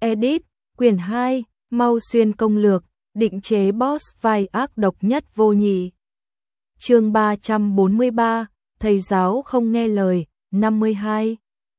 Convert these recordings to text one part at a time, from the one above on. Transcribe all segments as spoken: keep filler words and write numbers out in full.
Edit, quyển hai, Mau Xuyên công lược, định chế boss vai ác độc nhất vô nhị. Chương ba trăm bốn mươi ba, thầy giáo không nghe lời, năm mươi hai.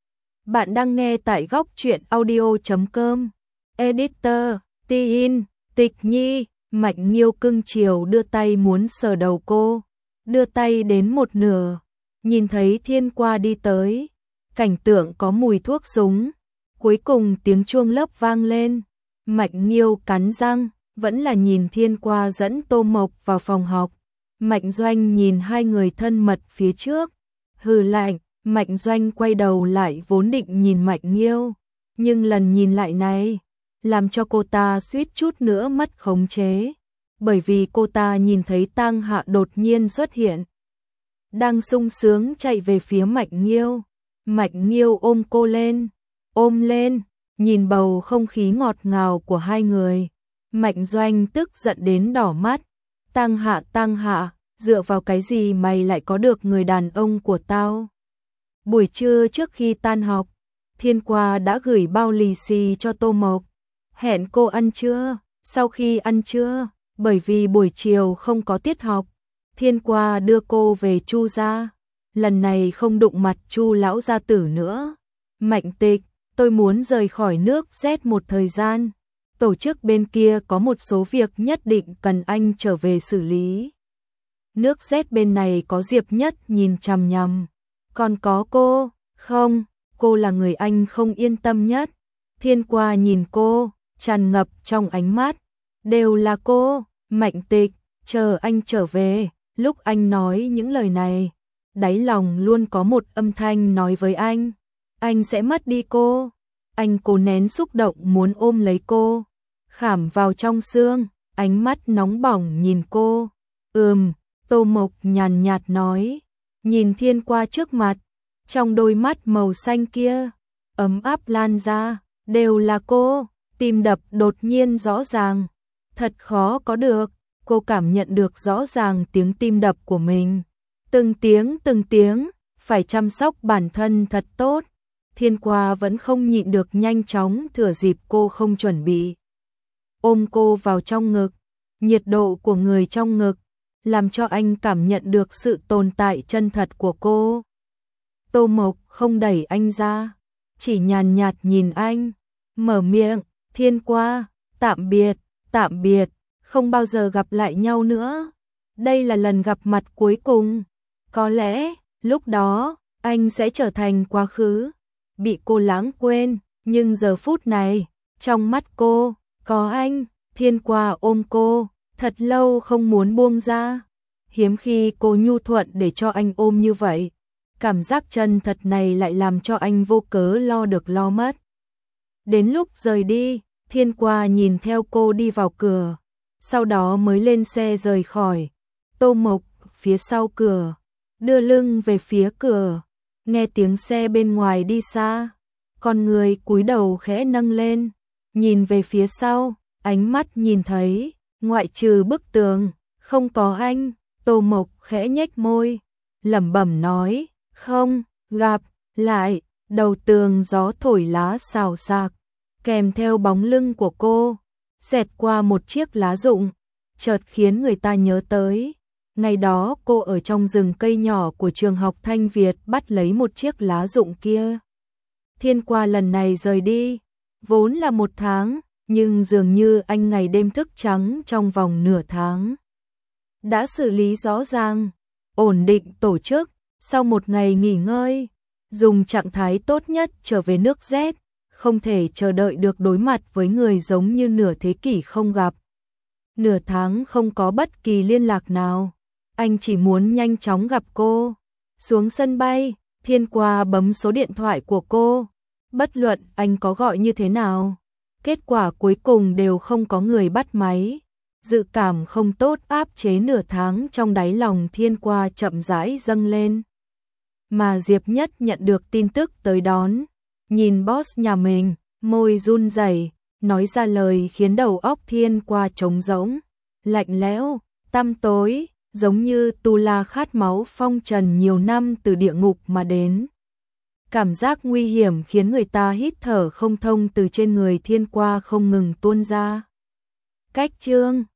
Bạn đang nghe tại góc truyện audio chấm com. Editor, Tin, Tịch Nhi, Mạnh Nghiêu cưng chiều đưa tay muốn sờ đầu cô, đưa tay đến một nửa, nhìn thấy Thiên Qua đi tới, cảnh tượng có mùi thuốc súng, cuối cùng tiếng chuông lớp vang lên, Mạnh Nghiêu cắn răng, vẫn là nhìn Thiên Qua dẫn Tô Mộc vào phòng học. Mạnh Doanh nhìn hai người thân mật phía trước, hừ lạnh. Mạnh Doanh quay đầu lại vốn định nhìn Mạnh Nghiêu, nhưng lần nhìn lại này, làm cho cô ta suýt chút nữa mất khống chế, bởi vì cô ta nhìn thấy Tang Hạ đột nhiên xuất hiện, đang sung sướng chạy về phía Mạnh Nghiêu. Mạnh Nghiêu ôm cô lên, ôm lên, nhìn bầu không khí ngọt ngào của hai người, Mạnh Doanh tức giận đến đỏ mắt. Tang Hạ, Tang Hạ, dựa vào cái gì mày lại có được người đàn ông của tao? Buổi trưa trước khi tan học, Thiên Qua đã gửi bao lì xì cho Tô Mộc, hẹn cô ăn trưa. Sau khi ăn trưa, bởi vì buổi chiều không có tiết học, Thiên Qua đưa cô về Chu gia. Lần này không đụng mặt Chu lão gia tử nữa. Mạnh Tịch, tôi muốn rời khỏi nước Z một thời gian. Tổ chức bên kia có một số việc nhất định cần anh trở về xử lý. Nước Z bên này có Diệp Nhất nhìn chằm nhằm. Còn có cô, không, cô là người anh không yên tâm nhất. Thiên Qua nhìn cô, tràn ngập trong ánh mắt. Đều là cô, Mạnh Tịch, chờ anh trở về. Lúc anh nói những lời này, đáy lòng luôn có một âm thanh nói với anh, anh sẽ mất đi cô. Anh cố nén xúc động muốn ôm lấy cô, khảm vào trong xương, ánh mắt nóng bỏng nhìn cô. Ừm, Tô Mộc nhàn nhạt nói, nhìn Thiên Qua trước mặt, trong đôi mắt màu xanh kia, ấm áp lan ra, đều là cô, tim đập đột nhiên rõ ràng, thật khó có được, cô cảm nhận được rõ ràng tiếng tim đập của mình, từng tiếng từng tiếng, phải chăm sóc bản thân thật tốt. Thiên Qua vẫn không nhịn được nhanh chóng thừa dịp cô không chuẩn bị, ôm cô vào trong ngực, nhiệt độ của người trong ngực làm cho anh cảm nhận được sự tồn tại chân thật của cô. Tô Mộc không đẩy anh ra, chỉ nhàn nhạt nhìn anh, mở miệng, Thiên Qua, tạm biệt, tạm biệt, không bao giờ gặp lại nhau nữa. Đây là lần gặp mặt cuối cùng, có lẽ lúc đó anh sẽ trở thành quá khứ, bị cô lãng quên, nhưng giờ phút này, trong mắt cô, có anh. Thiên Qua ôm cô, thật lâu không muốn buông ra, hiếm khi cô nhu thuận để cho anh ôm như vậy. Cảm giác chân thật này lại làm cho anh vô cớ lo được lo mất. Đến lúc rời đi, Thiên Qua nhìn theo cô đi vào cửa, sau đó mới lên xe rời khỏi. Tô Mộc phía sau cửa, đưa lưng về phía cửa, nghe tiếng xe bên ngoài đi xa, con người cúi đầu khẽ nâng lên, nhìn về phía sau, ánh mắt nhìn thấy, ngoại trừ bức tường, không có anh. Tô Mộc khẽ nhếch môi, lẩm bẩm nói, không, gặp, lại, đầu tường gió thổi lá xào xạc, kèm theo bóng lưng của cô, xẹt qua một chiếc lá rụng, chợt khiến người ta nhớ tới. Ngày đó cô ở trong rừng cây nhỏ của trường học Thanh Việt bắt lấy một chiếc lá rụng kia. Thiên Qua lần này rời đi, vốn là một tháng, nhưng dường như anh ngày đêm thức trắng trong vòng nửa tháng. Đã xử lý rõ ràng, ổn định tổ chức, sau một ngày nghỉ ngơi, dùng trạng thái tốt nhất trở về nước Z, không thể chờ đợi được đối mặt với người giống như nửa thế kỷ không gặp. Nửa tháng không có bất kỳ liên lạc nào, anh chỉ muốn nhanh chóng gặp cô. Xuống sân bay, Thiên Qua bấm số điện thoại của cô, bất luận anh có gọi như thế nào, kết quả cuối cùng đều không có người bắt máy. Dự cảm không tốt áp chế nửa tháng trong đáy lòng Thiên Qua chậm rãi dâng lên. Mà Diệp Nhất nhận được tin tức tới đón, nhìn boss nhà mình, môi run rẩy, nói ra lời khiến đầu óc Thiên Qua trống rỗng, lạnh lẽo, tăm tối, giống như tu la khát máu phong trần nhiều năm từ địa ngục mà đến. Cảm giác nguy hiểm khiến người ta hít thở không thông từ trên người Thiên qua không ngừng tuôn ra. Cách chương